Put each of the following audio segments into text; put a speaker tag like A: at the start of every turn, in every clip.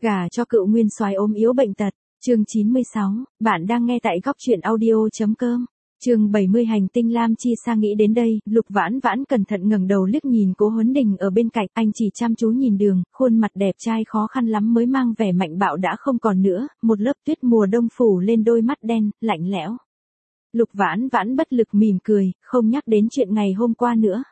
A: Gả cho cựu nguyên soái ốm yếu bệnh tật. Chương 96, bạn đang nghe tại góc truyện audio.com. Chương 70 hành tinh Lam Chi Sa nghĩ đến đây, Lục Vãn Vãn cẩn thận ngẩng đầu liếc nhìn Cố Huấn Đình ở bên cạnh, anh chỉ chăm chú nhìn đường, khuôn mặt đẹp trai khó khăn lắm mới mang vẻ mạnh bạo đã không còn nữa, một lớp tuyết mùa đông phủ lên đôi mắt đen, lạnh lẽo. Lục Vãn Vãn bất lực mỉm cười, không nhắc đến chuyện ngày hôm qua nữa.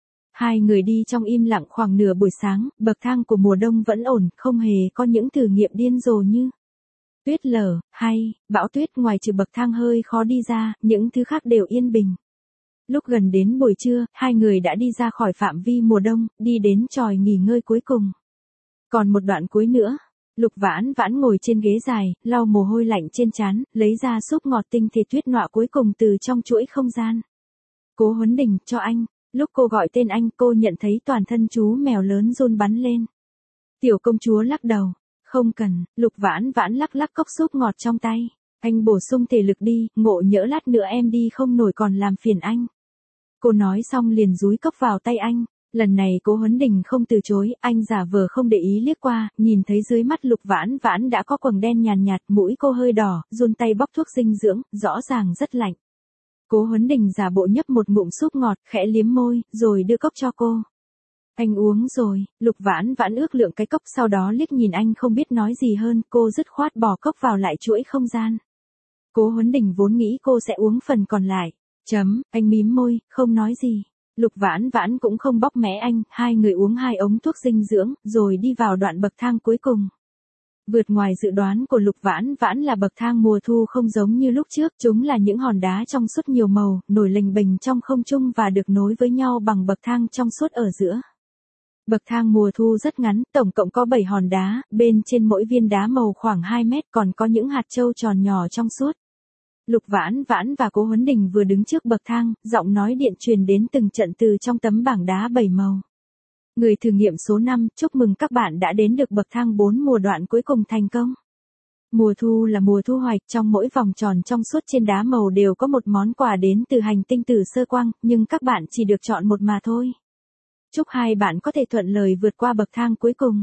A: Hai người đi trong im lặng khoảng nửa buổi sáng, bậc thang của mùa đông vẫn ổn, không hề có những thử nghiệm điên rồ như tuyết lở, hay bão tuyết, ngoài trừ bậc thang hơi khó đi ra, những thứ khác đều yên bình. Lúc gần đến buổi trưa, hai người đã đi ra khỏi phạm vi mùa đông, đi đến chòi nghỉ ngơi cuối cùng. Còn một đoạn cuối nữa, Lục Vãn Vãn ngồi trên ghế dài, lau mồ hôi lạnh trên trán, lấy ra súp ngọt tinh thể tuyết nọa cuối cùng từ trong chuỗi không gian. Cố Huấn Đình, cho anh. Lúc cô gọi tên anh, cô nhận thấy toàn thân chú mèo lớn run bắn lên. Tiểu công chúa lắc đầu. Không cần. Lục Vãn Vãn lắc lắc cốc súp ngọt trong tay. Anh bổ sung thể lực đi, ngộ nhỡ lát nữa em đi không nổi còn làm phiền anh. Cô nói xong liền dúi cốc vào tay anh. Lần này Cố Huấn Đình không từ chối, anh giả vờ không để ý liếc qua, nhìn thấy dưới mắt Lục Vãn Vãn đã có quầng đen nhàn nhạt, mũi cô hơi đỏ, run tay bóc thuốc dinh dưỡng, rõ ràng rất lạnh. Cố Huấn Đình giả bộ nhấp một ngụm súp ngọt, khẽ liếm môi, rồi đưa cốc cho cô. Anh uống rồi. Lục Vãn Vãn ước lượng cái cốc, sau đó liếc nhìn anh không biết nói gì hơn, cô dứt khoát bỏ cốc vào lại chuỗi không gian. Cố Huấn Đình vốn nghĩ cô sẽ uống phần còn lại. Anh mím môi, không nói gì. Lục Vãn Vãn cũng không bóc mẽ anh, hai người uống 2 ống thuốc dinh dưỡng, rồi đi vào đoạn bậc thang cuối cùng. Vượt ngoài dự đoán của Lục Vãn Vãn là bậc thang mùa thu không giống như lúc trước, chúng là những hòn đá trong suốt nhiều màu, nổi lềnh bềnh trong không trung và được nối với nhau bằng bậc thang trong suốt ở giữa. Bậc thang mùa thu rất ngắn, tổng cộng có 7 hòn đá, bên trên mỗi viên đá màu khoảng 2 mét, còn có những hạt châu tròn nhỏ trong suốt. Lục Vãn Vãn và Cố Huấn Đình vừa đứng trước bậc thang, giọng nói điện truyền đến từng trận từ trong tấm bảng đá 7 màu. Người thử nghiệm số 5, chúc mừng các bạn đã đến được bậc thang 4 mùa đoạn cuối cùng thành công. Mùa thu là mùa thu hoạch, trong mỗi vòng tròn trong suốt trên đá màu đều có một món quà đến từ hành tinh Tử Sơ Quang, nhưng các bạn chỉ được chọn một mà thôi. Chúc hai bạn có thể thuận lời vượt qua bậc thang cuối cùng.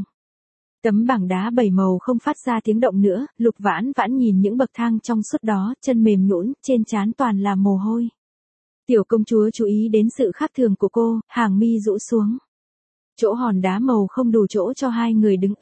A: Tấm bảng đá 7 màu không phát ra tiếng động nữa, Lục Vãn Vãn nhìn những bậc thang trong suốt đó, chân mềm nhũn, trên trán toàn là mồ hôi. Tiểu công chúa chú ý đến sự khác thường của cô, hàng mi rũ xuống. Chỗ hòn đá màu không đủ chỗ cho hai người đứng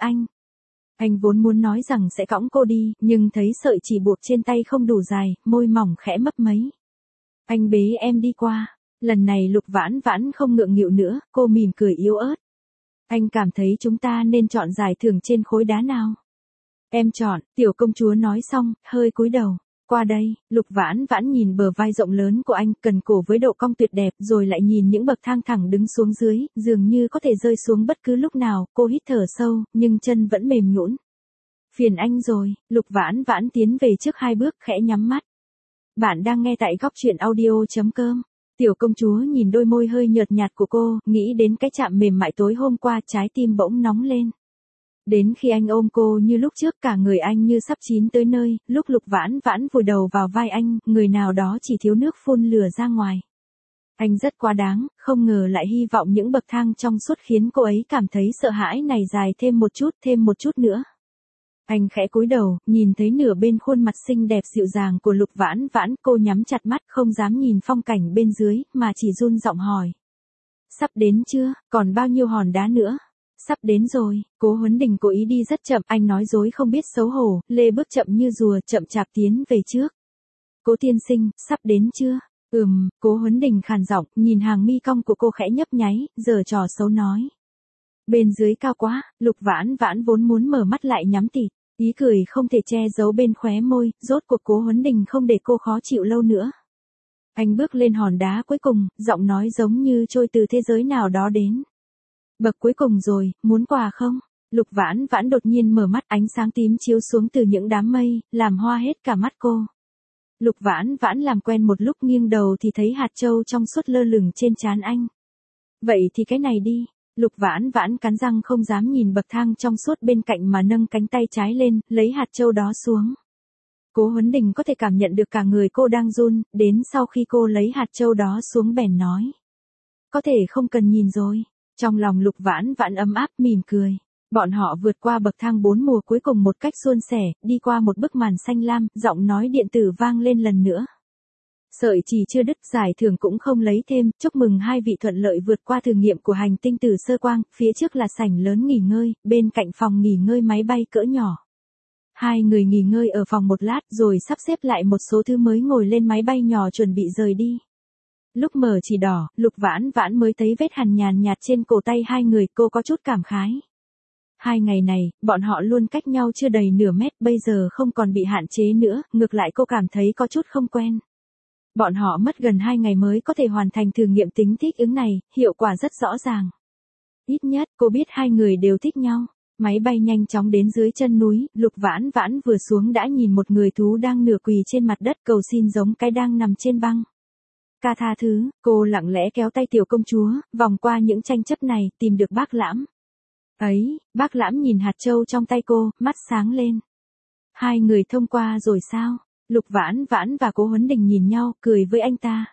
A: Anh vốn muốn nói rằng sẽ cõng cô đi, nhưng thấy sợi chỉ buộc trên tay không đủ dài, môi mỏng khẽ mấp máy. Anh bế em đi qua. Lần này Lục Vãn Vãn không ngượng nghịu nữa, cô mỉm cười yếu ớt. Anh cảm thấy chúng ta nên chọn giải thưởng trên khối đá nào? Em chọn, tiểu công chúa nói xong, hơi cúi đầu. Qua đây, Lục Vãn Vãn nhìn bờ vai rộng lớn của anh, cần cổ với độ cong tuyệt đẹp, rồi lại nhìn những bậc thang thẳng đứng xuống dưới, dường như có thể rơi xuống bất cứ lúc nào, cô hít thở sâu, nhưng chân vẫn mềm nhũn. Phiền anh rồi, Lục Vãn Vãn tiến về trước 2 bước, khẽ nhắm mắt. Bạn đang nghe tại góc truyện audio.com. Tiểu công chúa nhìn đôi môi hơi nhợt nhạt của cô, nghĩ đến cái chạm mềm mại tối hôm qua, trái tim bỗng nóng lên. Đến khi anh ôm cô như lúc trước, cả người anh như sắp chín tới nơi, lúc Lục Vãn Vãn vùi đầu vào vai anh, người nào đó chỉ thiếu nước phun lửa ra ngoài. Anh rất quá đáng, không ngờ lại hy vọng những bậc thang trong suốt khiến cô ấy cảm thấy sợ hãi này dài thêm một chút nữa. Anh khẽ cúi đầu, nhìn thấy nửa bên khuôn mặt xinh đẹp dịu dàng của Lục Vãn Vãn, cô nhắm chặt mắt, không dám nhìn phong cảnh bên dưới, mà chỉ run giọng hỏi. Sắp đến chưa, còn bao nhiêu hòn đá nữa? Sắp đến rồi. Cố Huấn Đình cố ý đi rất chậm, anh nói dối không biết xấu hổ, lê bước chậm như rùa, chậm chạp tiến về trước. Cố tiên sinh, sắp đến chưa? Cố Huấn Đình khàn giọng, nhìn hàng mi cong của cô khẽ nhấp nháy, giở trò xấu nói. Bên dưới cao quá. Lục Vãn Vãn vốn muốn mở mắt lại nhắm tịt, ý cười không thể che giấu bên khóe môi, rốt cuộc Cố Huấn Đình không để cô khó chịu lâu nữa. Anh bước lên hòn đá cuối cùng, giọng nói giống như trôi từ thế giới nào đó đến. Bậc cuối cùng rồi, muốn quà không? Lục Vãn Vãn đột nhiên mở mắt, ánh sáng tím chiếu xuống từ những đám mây, làm hoa hết cả mắt cô. Lục Vãn Vãn làm quen một lúc, nghiêng đầu thì thấy hạt châu trong suốt lơ lửng trên trán anh. Vậy thì cái này đi. Lục Vãn Vãn cắn răng không dám nhìn bậc thang trong suốt bên cạnh mà nâng cánh tay trái lên, lấy hạt châu đó xuống. Cố Huấn Đình có thể cảm nhận được cả người cô đang run, đến sau khi cô lấy hạt châu đó xuống bèn nói. Có thể không cần nhìn rồi. Trong lòng Lục Vãn Vãn ấm áp mỉm cười. Bọn họ vượt qua bậc thang 4 mùa cuối cùng một cách suôn sẻ, đi qua một bức màn xanh lam, giọng nói điện tử vang lên lần nữa. Sợi chỉ chưa đứt, giải thưởng cũng không lấy thêm, chúc mừng hai vị thuận lợi vượt qua thử nghiệm của hành tinh từ sơ quang, phía trước là sảnh lớn nghỉ ngơi, bên cạnh phòng nghỉ ngơi máy bay cỡ nhỏ. Hai người nghỉ ngơi ở phòng một lát rồi sắp xếp lại một số thứ mới ngồi lên máy bay nhỏ chuẩn bị rời đi. Lúc mở chỉ đỏ, Lục Vãn Vãn mới thấy vết hằn nhàn nhạt trên cổ tay hai người, cô có chút cảm khái. 2 ngày này, bọn họ luôn cách nhau chưa đầy nửa mét, bây giờ không còn bị hạn chế nữa, ngược lại cô cảm thấy có chút không quen. Bọn họ mất gần 2 ngày mới có thể hoàn thành thử nghiệm tính thích ứng này, hiệu quả rất rõ ràng. Ít nhất, cô biết hai người đều thích nhau. Máy bay nhanh chóng đến dưới chân núi, Lục Vãn Vãn vừa xuống đã nhìn một người thú đang nửa quỳ trên mặt đất cầu xin giống cái đang nằm trên băng. Ca tha thứ, cô lặng lẽ kéo tay tiểu công chúa, vòng qua những tranh chấp này, tìm được bác Lãm. Ấy, bác Lãm nhìn hạt châu trong tay cô, mắt sáng lên. Hai người thông qua rồi sao? Lục Vãn Vãn và Cố Huấn Đình nhìn nhau, cười với anh ta.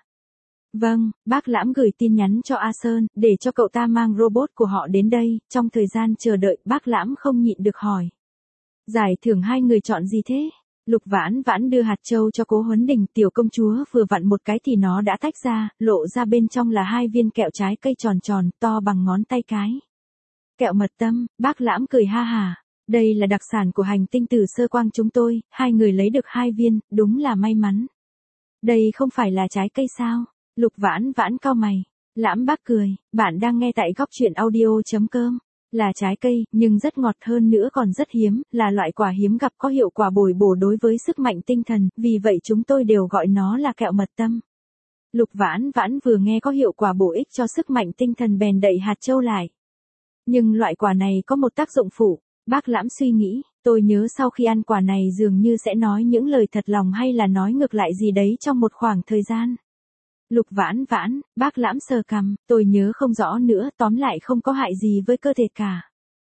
A: Vâng, bác Lãm gửi tin nhắn cho A Sơn, để cho cậu ta mang robot của họ đến đây, trong thời gian chờ đợi, bác Lãm không nhịn được hỏi. Giải thưởng hai người chọn gì thế? Lục Vãn Vãn đưa hạt châu cho Cố Huấn Đình, tiểu công chúa vừa vặn một cái thì nó đã tách ra, lộ ra bên trong là 2 viên kẹo trái cây tròn tròn, to bằng ngón tay cái. Kẹo mật tâm, bác Lãm cười ha hà. Đây là đặc sản của hành tinh từ sơ quang chúng tôi, hai người lấy được 2 viên, đúng là may mắn. Đây không phải là trái cây sao? Lục Vãn Vãn cau mày. Lãm bác cười, bạn đang nghe tại góc truyện audio.com. Là trái cây, nhưng rất ngọt hơn nữa còn rất hiếm, là loại quả hiếm gặp có hiệu quả bồi bổ đối với sức mạnh tinh thần, vì vậy chúng tôi đều gọi nó là kẹo mật tâm. Lục Vãn Vãn vừa nghe có hiệu quả bổ ích cho sức mạnh tinh thần bèn đậy hạt châu lại. Nhưng loại quả này có một tác dụng phụ, bác Lãm suy nghĩ, tôi nhớ sau khi ăn quả này dường như sẽ nói những lời thật lòng hay là nói ngược lại gì đấy trong một khoảng thời gian. Lục Vãn Vãn, bác Lãm sờ cằm, tôi nhớ không rõ nữa, tóm lại không có hại gì với cơ thể cả.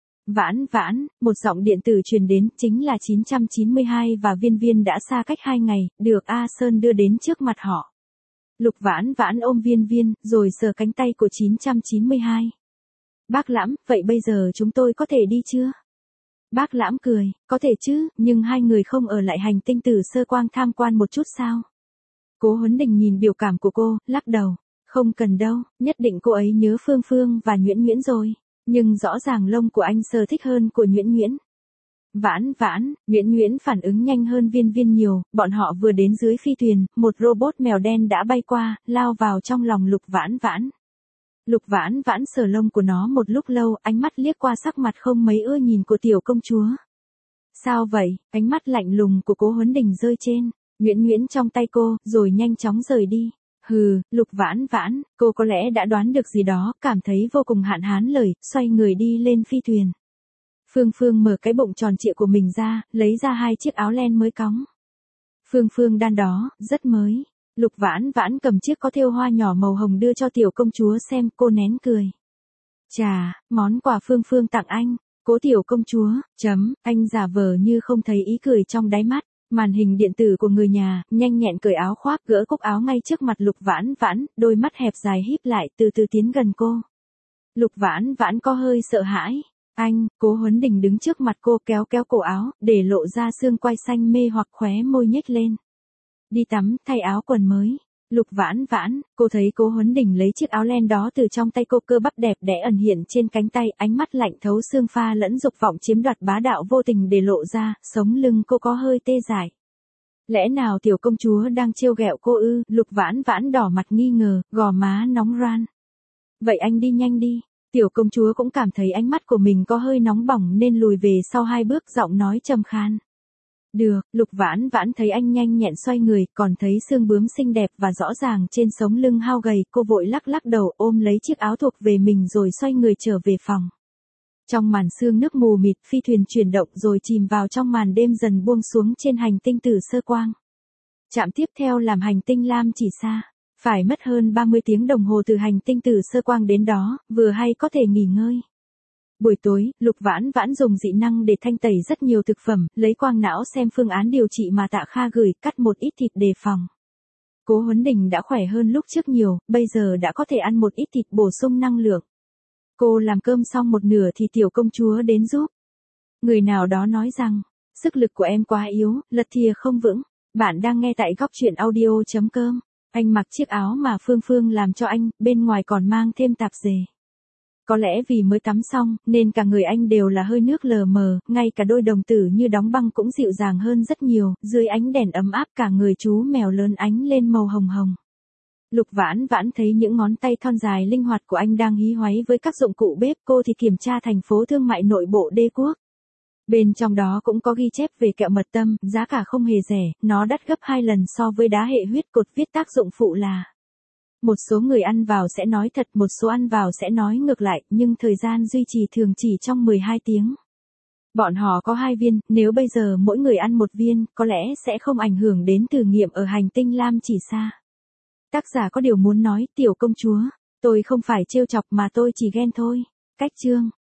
A: Vãn Vãn, một giọng điện tử truyền đến, chính là 992 và Viên Viên đã xa cách 2 ngày, được A Sơn đưa đến trước mặt họ. Lục Vãn Vãn ôm Viên Viên, rồi sờ cánh tay của 992. Bác Lãm, vậy bây giờ chúng tôi có thể đi chưa? Bác Lãm cười, có thể chứ, nhưng hai người không ở lại hành tinh từ sơ quang tham quan một chút sao? Cố Huấn Đình nhìn biểu cảm của cô, lắc đầu. Không cần đâu, nhất định cô ấy nhớ Phương Phương và Nhuyễn Nhuyễn rồi. Nhưng rõ ràng lông của anh Sơ thích hơn của Nhuyễn Nhuyễn. Vãn Vãn, Nhuyễn Nhuyễn phản ứng nhanh hơn Viên Viên nhiều, bọn họ vừa đến dưới phi thuyền, một robot mèo đen đã bay qua, lao vào trong lòng Lục Vãn Vãn. Lục Vãn Vãn sờ lông của nó một lúc lâu, ánh mắt liếc qua sắc mặt không mấy ưa nhìn của tiểu công chúa. Sao vậy? Ánh mắt lạnh lùng của Cố Huấn Đình rơi trên Nhuyễn Nhuyễn trong tay cô, rồi nhanh chóng rời đi. Hừ, Lục Vãn Vãn, cô có lẽ đã đoán được gì đó, cảm thấy vô cùng hạn hán lời, xoay người đi lên phi thuyền. Phương Phương mở cái bụng tròn trịa của mình ra, lấy ra 2 chiếc áo len mới cóng. Phương Phương đan đó, rất mới. Lục Vãn Vãn cầm chiếc có thêu hoa nhỏ màu hồng đưa cho tiểu công chúa xem, cô nén cười. Chà, món quà Phương Phương tặng anh. Cố tiểu công chúa, anh giả vờ như không thấy ý cười trong đáy mắt. Màn hình điện tử của người nhà, nhanh nhẹn cởi áo khoác, gỡ cúc áo ngay trước mặt Lục Vãn Vãn, đôi mắt hẹp dài híp lại, từ từ tiến gần cô. Lục Vãn Vãn có hơi sợ hãi. Anh, Cố Huấn Đình đứng trước mặt cô kéo cổ áo, để lộ ra xương quai xanh mê hoặc, khóe môi nhếch lên. Đi tắm, thay áo quần mới. Lục Vãn Vãn, cô thấy Cố Huấn Đình lấy chiếc áo len đó từ trong tay cô, cơ bắp đẹp đẽ ẩn hiện trên cánh tay, ánh mắt lạnh thấu xương pha lẫn dục vọng chiếm đoạt bá đạo vô tình để lộ ra, sống lưng cô có hơi tê dại. Lẽ nào tiểu công chúa đang trêu ghẹo cô ư? Lục Vãn Vãn đỏ mặt nghi ngờ, gò má nóng ran. Vậy anh đi nhanh đi. Tiểu công chúa cũng cảm thấy ánh mắt của mình có hơi nóng bỏng nên lùi về sau 2 bước, giọng nói trầm khan. Được, Lục Vãn Vãn thấy anh nhanh nhẹn xoay người, còn thấy xương bướm xinh đẹp và rõ ràng trên sống lưng hao gầy, cô vội lắc đầu ôm lấy chiếc áo thuộc về mình rồi xoay người trở về phòng. Trong màn sương nước mù mịt, phi thuyền chuyển động rồi chìm vào trong màn đêm dần buông xuống trên hành tinh từ sơ quang. Trạm tiếp theo làm hành tinh Lam Chỉ Sa. Phải mất hơn 30 tiếng đồng hồ từ hành tinh từ sơ quang đến đó, vừa hay có thể nghỉ ngơi. Buổi tối, Lục Vãn Vãn dùng dị năng để thanh tẩy rất nhiều thực phẩm, lấy quang não xem phương án điều trị mà Tạ Kha gửi, cắt một ít thịt đề phòng. Cố Huấn Đình đã khỏe hơn lúc trước nhiều, bây giờ đã có thể ăn một ít thịt bổ sung năng lượng. Cô làm cơm xong một nửa thì tiểu công chúa đến giúp. Người nào đó nói rằng, sức lực của em quá yếu, lật thìa không vững. Bạn đang nghe tại góc chuyện audio.com. Anh mặc chiếc áo mà Phương Phương làm cho anh, bên ngoài còn mang thêm tạp dề. Có lẽ vì mới tắm xong, nên cả người anh đều là hơi nước lờ mờ, ngay cả đôi đồng tử như đóng băng cũng dịu dàng hơn rất nhiều, dưới ánh đèn ấm áp cả người chú mèo lớn ánh lên màu hồng hồng. Lục Vãn Vãn thấy những ngón tay thon dài linh hoạt của anh đang hí hoáy với các dụng cụ bếp, cô thì kiểm tra thành phố thương mại nội bộ đế quốc. Bên trong đó cũng có ghi chép về kẹo mật tâm, giá cả không hề rẻ, nó đắt gấp 2 lần so với đá hệ huyết, cột viết tác dụng phụ là: một số người ăn vào sẽ nói thật, một số ăn vào sẽ nói ngược lại, nhưng thời gian duy trì thường chỉ trong 12 tiếng. Bọn họ có 2 viên, nếu bây giờ mỗi người ăn 1 viên, có lẽ sẽ không ảnh hưởng đến thử nghiệm ở hành tinh Lam Chỉ Sa. Tác giả có điều muốn nói, tiểu công chúa, tôi không phải trêu chọc mà tôi chỉ ghen thôi. Cách chương